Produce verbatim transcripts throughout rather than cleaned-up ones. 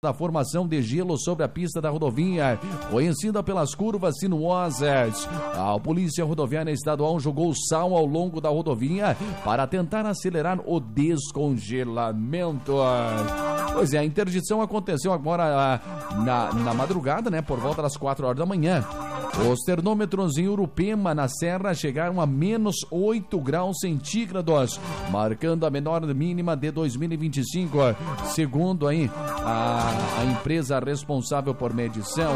da formação de gelo sobre a pista da rodovia, conhecida pelas curvas sinuosas. A Polícia Rodoviária Estadual jogou sal ao longo da rodovia para tentar acelerar o descongelamento. Pois é, a interdição aconteceu agora na, na madrugada, né, por volta das quatro horas da manhã. Os termômetros em Urupema, na Serra, chegaram a menos oito graus centígrados, marcando a menor mínima de dois mil e vinte e cinco, segundo aí a, a empresa responsável por medição.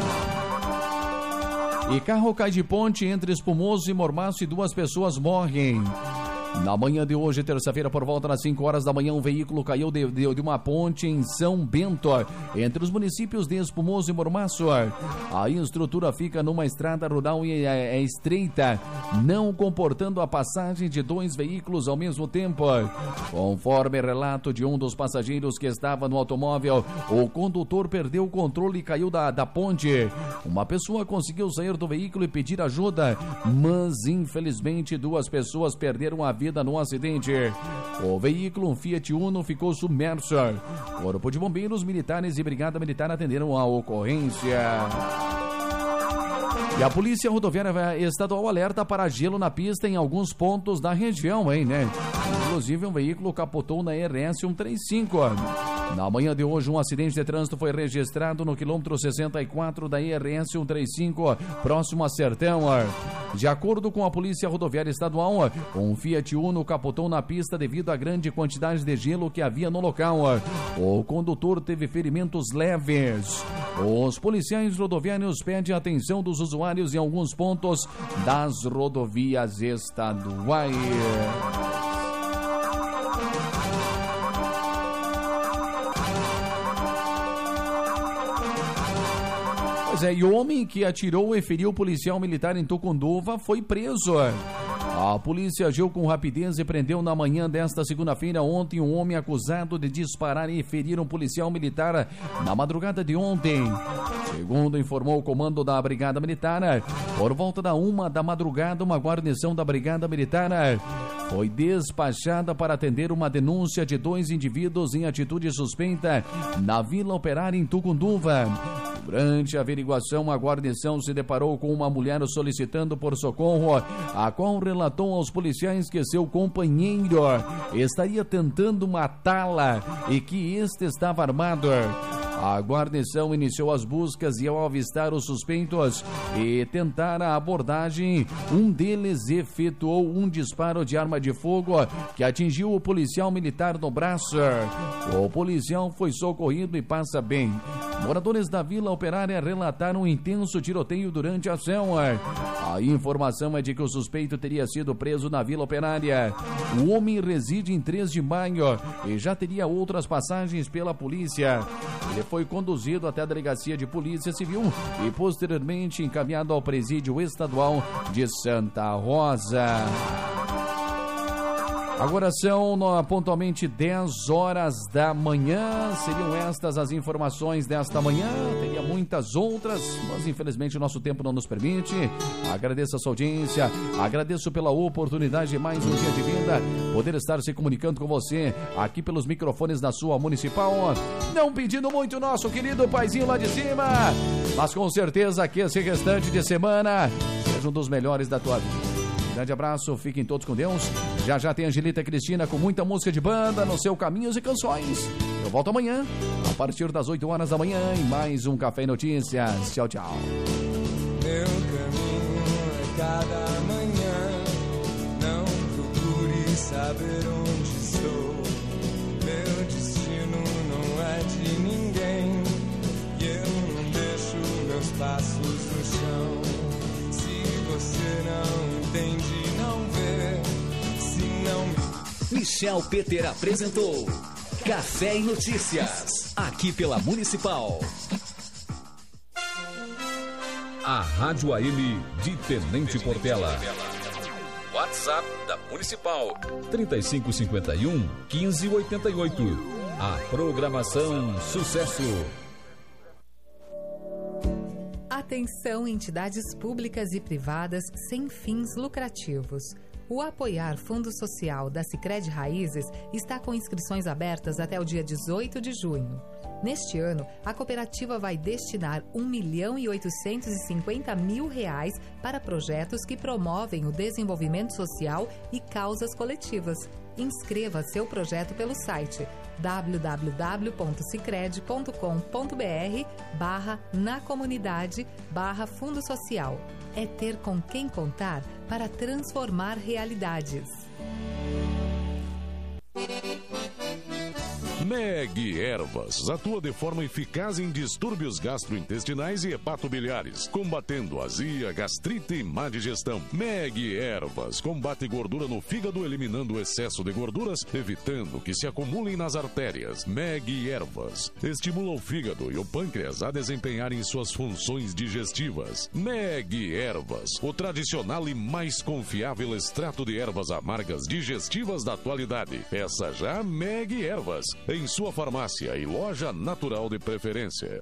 A... E carro cai de ponte entre Espumoso e Mormaço e duas pessoas morrem. Na manhã de hoje, terça-feira, por volta das cinco horas da manhã, um veículo caiu de, de, de uma ponte em São Bento, entre os municípios de Espumoso e Mormaço. A estrutura fica numa estrada rural e é, é estreita, não comportando a passagem de dois veículos ao mesmo tempo. Conforme relato de um dos passageiros que estava no automóvel, o condutor perdeu o controle e caiu da, da ponte. Uma pessoa conseguiu sair do veículo e pedir ajuda, mas infelizmente duas pessoas perderam a vida no acidente. O veículo, um Fiat Uno, ficou submerso. Corpo de Bombeiros, militares e Brigada Militar atenderam a ocorrência. E a Polícia Rodoviária Estadual alerta para gelo na pista em alguns pontos da região, hein, né? Inclusive, um veículo capotou na R S cento e trinta e cinco. Na manhã de hoje, um acidente de trânsito foi registrado no quilômetro sessenta e quatro da R S cento e trinta e cinco, próximo a Sertão. De acordo com a Polícia Rodoviária Estadual, um Fiat Uno capotou na pista devido à grande quantidade de gelo que havia no local. O condutor teve ferimentos leves. Os policiais rodoviários pedem a atenção dos usuários em alguns pontos das rodovias estaduais. Pois é, e o homem que atirou e feriu o policial militar em Tucunduva foi preso. A polícia agiu com rapidez e prendeu na manhã desta segunda-feira ontem um homem acusado de disparar e ferir um policial militar na madrugada de ontem. Segundo informou o comando da Brigada Militar, por volta da uma da madrugada, uma guarnição da Brigada Militar foi despachada para atender uma denúncia de dois indivíduos em atitude suspeita na Vila Operária em Tucunduva. Durante a averiguação, a guarnição se deparou com uma mulher solicitando por socorro, a qual relatou aos policiais que seu companheiro estaria tentando matá-la e que este estava armado. A guarnição iniciou as buscas e, ao avistar os suspeitos e tentar a abordagem, um deles efetuou um disparo de arma de fogo que atingiu o policial militar no braço. O policial foi socorrido e passa bem. Moradores da Vila Operária relataram um intenso tiroteio durante a ação. A informação é de que o suspeito teria sido preso na Vila Operária. O homem reside em três de maio e já teria outras passagens pela polícia. Ele foi conduzido até a delegacia de polícia civil e posteriormente encaminhado ao presídio estadual de Santa Rosa. Agora são no, pontualmente dez horas da manhã. Seriam estas as informações desta manhã. Teria muitas outras, mas infelizmente o nosso tempo não nos permite. Agradeço a sua audiência, agradeço pela oportunidade de mais um dia de vida, poder estar se comunicando com você aqui pelos microfones da sua municipal. Não pedindo muito nosso querido paizinho lá de cima, mas com certeza que esse restante de semana seja um dos melhores da tua vida. Grande abraço, fiquem todos com Deus. Já já tem Angelita Cristina com muita música de banda no seu Caminhos e Canções. Eu volto amanhã, a partir das oito horas da manhã, em mais um Café e Notícias. Tchau, tchau. Meu caminho é cada manhã, não procure saber onde estou. Meu destino não é de ninguém, e eu não deixo meus passos no chão. Você não entende, não vê, se não me... Michel Peter apresentou Café e Notícias, aqui pela Municipal. A Rádio A M de Tenente Portela. WhatsApp da Municipal trinta e cinco cinquenta e um, quinze oitenta e oito. A programação Sucesso. Atenção, entidades públicas e privadas sem fins lucrativos. O Apoiar Fundo Social da Sicredi Raízes está com inscrições abertas até o dia dezoito de junho. Neste ano, a cooperativa vai destinar um milhão e oitocentos e cinquenta mil reais para projetos que promovem o desenvolvimento social e causas coletivas. Inscreva seu projeto pelo site w w w ponto sicredi ponto com ponto b r barra na comunidade barra fundo social. É ter com quem contar para transformar realidades. Meg Ervas atua de forma eficaz em distúrbios gastrointestinais e hepatobiliares, combatendo azia, gastrite e má digestão. Meg Ervas combate gordura no fígado, eliminando o excesso de gorduras, evitando que se acumulem nas artérias. Meg Ervas estimula o fígado e o pâncreas a desempenharem suas funções digestivas. Meg Ervas, o tradicional e mais confiável extrato de ervas amargas digestivas da atualidade. Peça já Meg Ervas em sua farmácia e loja natural de preferência.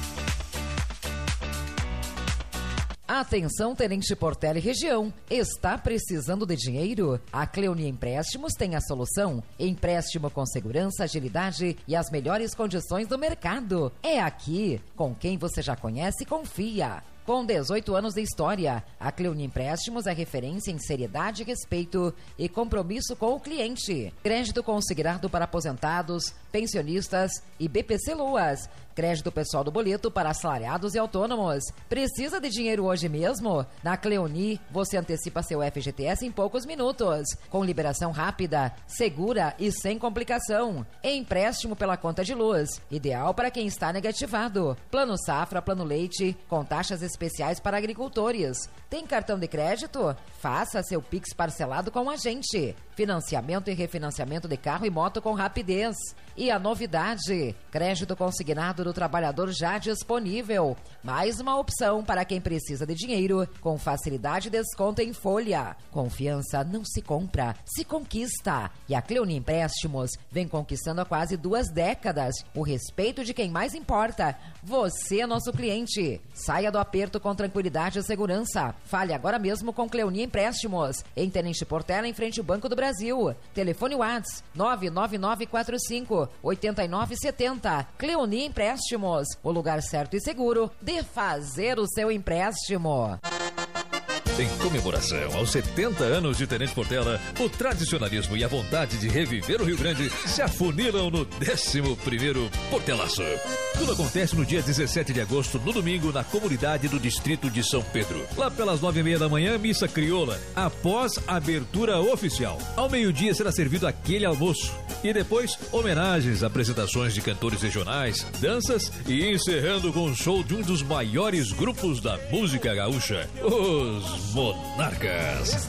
Atenção, Tenente Portela e região. Está precisando de dinheiro? A Cleoni Empréstimos tem a solução. Empréstimo com segurança, agilidade e as melhores condições do mercado. É aqui, com quem você já conhece e confia. Com dezoito anos de história, a Cleoni Empréstimos é referência em seriedade, respeito e compromisso com o cliente. Crédito consignado para aposentados, pensionistas e B P C Luas. Crédito pessoal do boleto para assalariados e autônomos. Precisa de dinheiro hoje mesmo? Na Cleoni, você antecipa seu F G T S em poucos minutos, com liberação rápida, segura e sem complicação. Empréstimo pela conta de luz, ideal para quem está negativado. Plano Safra, Plano Leite, com taxas especiais para agricultores. Tem cartão de crédito? Faça seu Pix parcelado com a gente. Financiamento e refinanciamento de carro e moto com rapidez. E a novidade, crédito consignado do trabalhador já disponível. Mais uma opção para quem precisa de dinheiro, com facilidade e desconto em folha. Confiança não se compra, se conquista. E a Cleoni Empréstimos vem conquistando há quase duas décadas o respeito de quem mais importa. Você é nosso cliente. Saia do aperto com tranquilidade e segurança. Fale agora mesmo com Cleoni Empréstimos, em Tenente Portela, em frente ao Banco do Brasil. Telefone WhatsApp nove nove nove quatro cinco oito nove sete zero. Cleoni Empréstimos, o lugar certo e seguro de fazer o seu empréstimo. Em comemoração aos setenta anos de Tenente Portela, o tradicionalismo e a vontade de reviver o Rio Grande se afunilam no décimo primeiro Portelaço. Tudo acontece no dia dezessete de agosto, no domingo, na comunidade do distrito de São Pedro. Lá pelas nove e meia da manhã, missa crioula, após a abertura oficial. Ao meio-dia será servido aquele almoço. E depois, homenagens, apresentações de cantores regionais, danças e encerrando com o show de um dos maiores grupos da música gaúcha, os Monarcas.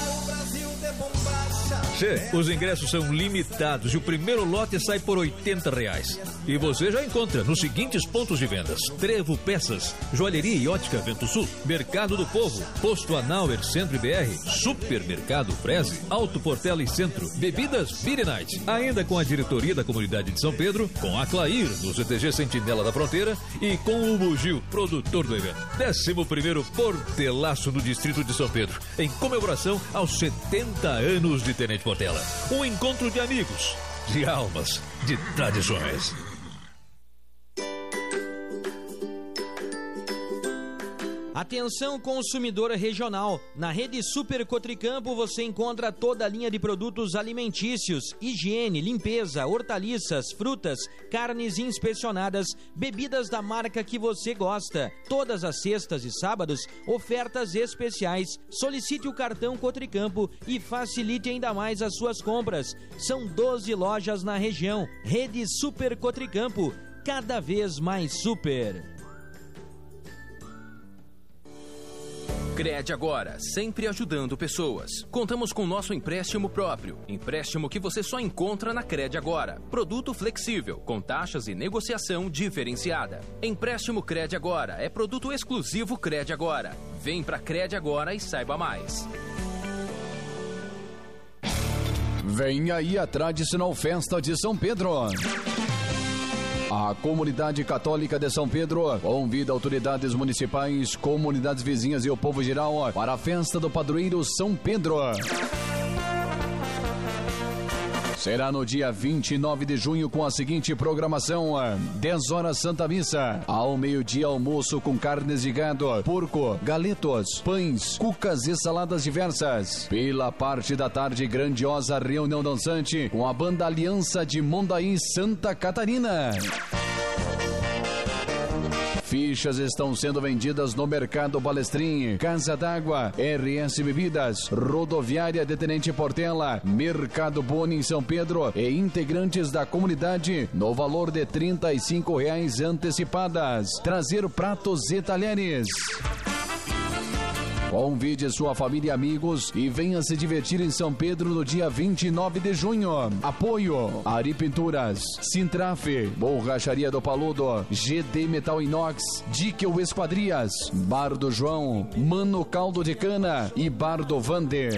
Che, os ingressos são limitados e o primeiro lote sai por oitenta reais. E você já encontra nos seguintes pontos de vendas: Trevo Peças, Joalheria e Ótica Vento Sul, Mercado do Povo, Posto Anauer Centro e B R, Supermercado Freze, Alto Portela e Centro, Bebidas Beer Night. Ainda com a diretoria da comunidade de São Pedro, com a Clair, do C T G Sentinela da Fronteira e com o Bugio, produtor do evento. décimo primeiro Portelaço no distrito de São Pedro, em comemoração aos setenta anos de Tenente Portela. Um encontro de amigos, de almas, de tradições. Atenção, consumidora regional. Na rede Super Cotricampo você encontra toda a linha de produtos alimentícios, higiene, limpeza, hortaliças, frutas, carnes inspecionadas, bebidas da marca que você gosta. Todas as sextas e sábados, ofertas especiais. Solicite o cartão Cotricampo e facilite ainda mais as suas compras. São doze lojas na região. Rede Super Cotricampo, cada vez mais super. Crede Agora, sempre ajudando pessoas. Contamos com nosso empréstimo próprio. Empréstimo que você só encontra na Crede Agora. Produto flexível, com taxas e negociação diferenciada. Empréstimo Crede Agora é produto exclusivo Crede Agora. Vem pra Crede Agora e saiba mais. Vem aí a tradicional festa de São Pedro. A comunidade católica de São Pedro convida autoridades municipais, comunidades vizinhas e o povo geral para a festa do padroeiro São Pedro. será no dia vinte e nove de junho com a seguinte programação: dez horas Santa Missa, ao meio-dia almoço com carnes de gado, porco, galetos, pães, cucas e saladas diversas. Pela parte da tarde, grandiosa reunião dançante com a banda Aliança de Mondaí, Santa Catarina. Fichas estão sendo vendidas no Mercado Balestrin, Casa d'Água, R S Bebidas, Rodoviária de Tenente Portela, Mercado Boni em São Pedro e integrantes da comunidade no valor de trinta e cinco reais antecipadas. Trazer pratos e talheres. Convide sua família e amigos e venha se divertir em São Pedro no dia vinte e nove de junho. Apoio: Ari Pinturas, Sintrafe, Borracharia do Paludo, G D Metal Inox, Díquel Esquadrias, Bar do João, Mano Caldo de Cana e Bar do Vander.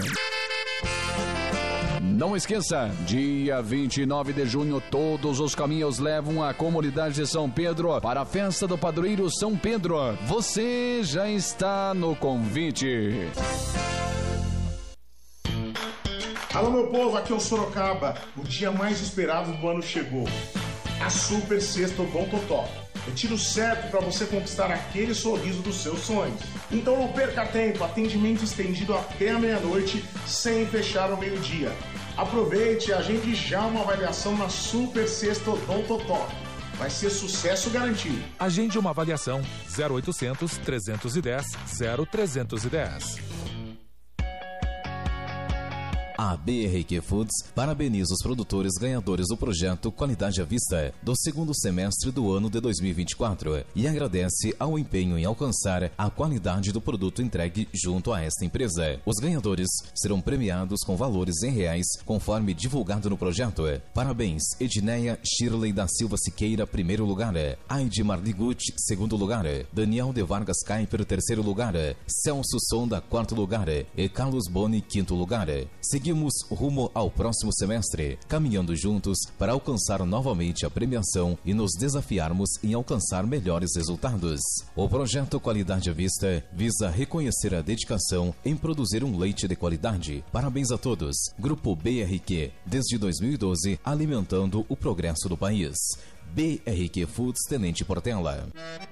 Não esqueça, dia vinte e nove de junho, todos os caminhos levam à comunidade de São Pedro para a festa do padroeiro São Pedro. Você já está no convite. Alô, meu povo, aqui é o Sorocaba. O dia mais esperado do ano chegou. A Super Sexta Odontotop. É tiro certo para você conquistar aquele sorriso dos seus sonhos. Então não perca tempo, atendimento estendido até a meia-noite, sem fechar ao meio-dia. Aproveite e agende já uma avaliação na Super Sexta Odontotop. Vai ser sucesso garantido. Agende uma avaliação zero oitocentos, trezentos e dez, zero trezentos e dez. A B R Q Foods parabeniza os produtores ganhadores do projeto Qualidade à Vista do segundo semestre do ano de dois mil e vinte e quatro e agradece ao empenho em alcançar a qualidade do produto entregue junto a esta empresa. Os ganhadores serão premiados com valores em reais conforme divulgado no projeto. Parabéns: Edneia Shirley da Silva Siqueira, primeiro lugar; Aide Marligucci, segundo lugar; Daniel de Vargas Kuiper, terceiro lugar; Celso Sonda, quarto lugar; e Carlos Boni, quinto lugar. Seguimos rumo ao próximo semestre, caminhando juntos para alcançar novamente a premiação e nos desafiarmos em alcançar melhores resultados. O projeto Qualidade à Vista visa reconhecer a dedicação em produzir um leite de qualidade. Parabéns a todos. Grupo B R Q, desde dois mil e doze, alimentando o progresso do país. B R Q Foods, Tenente Portela.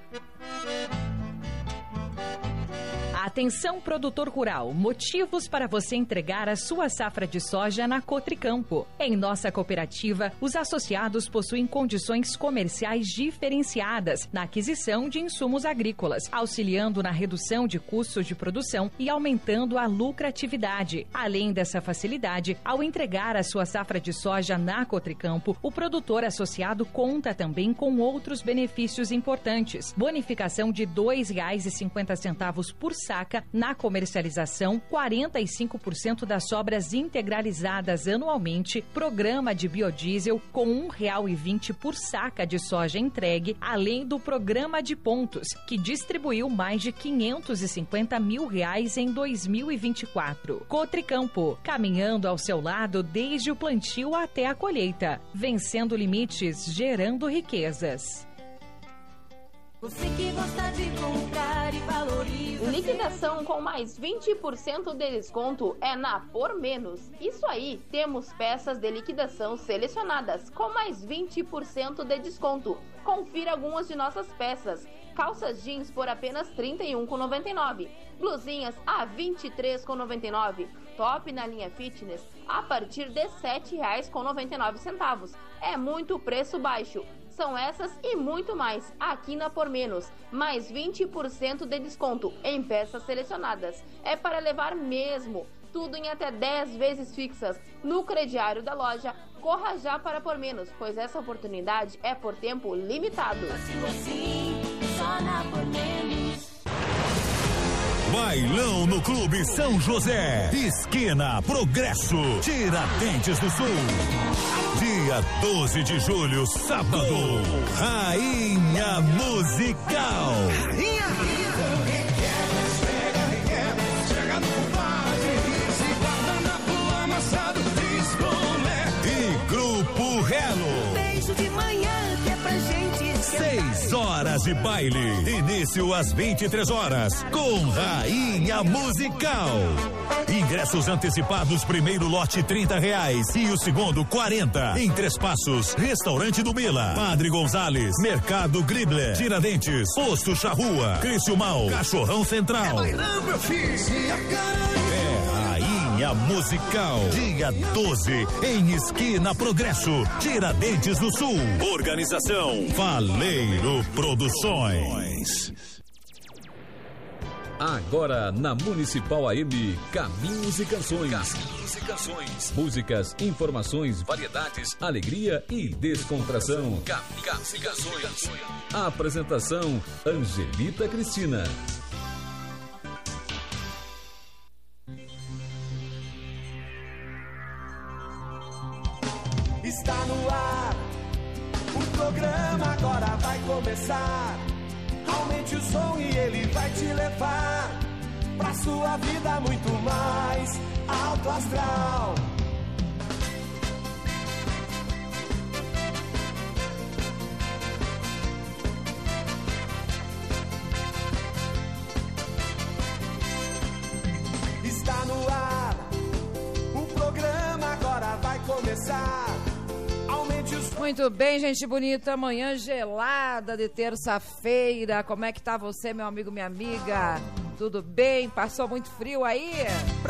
Atenção, produtor rural, motivos para você entregar a sua safra de soja na Cotricampo. Em nossa cooperativa, os associados possuem condições comerciais diferenciadas na aquisição de insumos agrícolas, auxiliando na redução de custos de produção e aumentando a lucratividade. Além dessa facilidade, ao entregar a sua safra de soja na Cotricampo, o produtor associado conta também com outros benefícios importantes: bonificação de dois reais e cinquenta centavos por saca na comercialização, quarenta e cinco por cento das sobras integralizadas anualmente, programa de biodiesel com um real e vinte por saca de soja entregue, além do programa de pontos, que distribuiu mais de quinhentos e cinquenta mil reais em dois mil e vinte e quatro. Cotricampo, caminhando ao seu lado desde o plantio até a colheita, vencendo limites, gerando riquezas. Você que gosta de comprar e valoriza. Liquidação com mais vinte por cento de desconto é na Por Menos. Isso aí, temos peças de liquidação selecionadas com mais vinte por cento de desconto. Confira algumas de nossas peças. Calças jeans por apenas trinta e um reais e noventa e nove centavos. Blusinhas a vinte e três reais e noventa e nove centavos. Top na linha fitness a partir de sete reais e noventa e nove centavos. É muito preço baixo. São essas e muito mais aqui na Por Menos. Mais vinte por cento de desconto em peças selecionadas. É para levar mesmo. Tudo em até dez vezes fixas. No crediário da loja, corra já para Por Menos, pois essa oportunidade é por tempo limitado. Assim, só na Por Menos. Bailão no Clube São José, esquina Progresso, Tiradentes do Sul. Dia doze de julho, sábado, Rainha Musical. Rainha! E Grupo Relo. Beijo de manhã que é pra gente esquentar. Seis horas de baile. Início às vinte e três horas com Rainha Musical. Ingressos antecipados, primeiro lote trinta reais e o segundo quarenta. Em Três Passos, Restaurante do Mila, Padre Gonzales, Mercado Gribler, Tiradentes, Posto Charrua, Crício Mal, Cachorrão Central. É meu filho. É Rainha Musical, dia doze, em Esquina Progresso, Tiradentes do Sul. Organização Valeiro Produções. Agora na Municipal A M, Caminhos e Canções. Caminhos e Canções. Músicas, informações, variedades, alegria e descontração. Caminhos e Canções. A apresentação, Angelita Cristina. Está no ar, o programa agora vai começar. Aumente o som e ele vai te levar pra sua vida muito mais alto astral. Está no ar, o programa agora vai começar. Muito bem, gente bonita, manhã gelada de terça-feira. Como é que tá você, meu amigo, minha amiga? Tudo bem? Passou muito frio aí?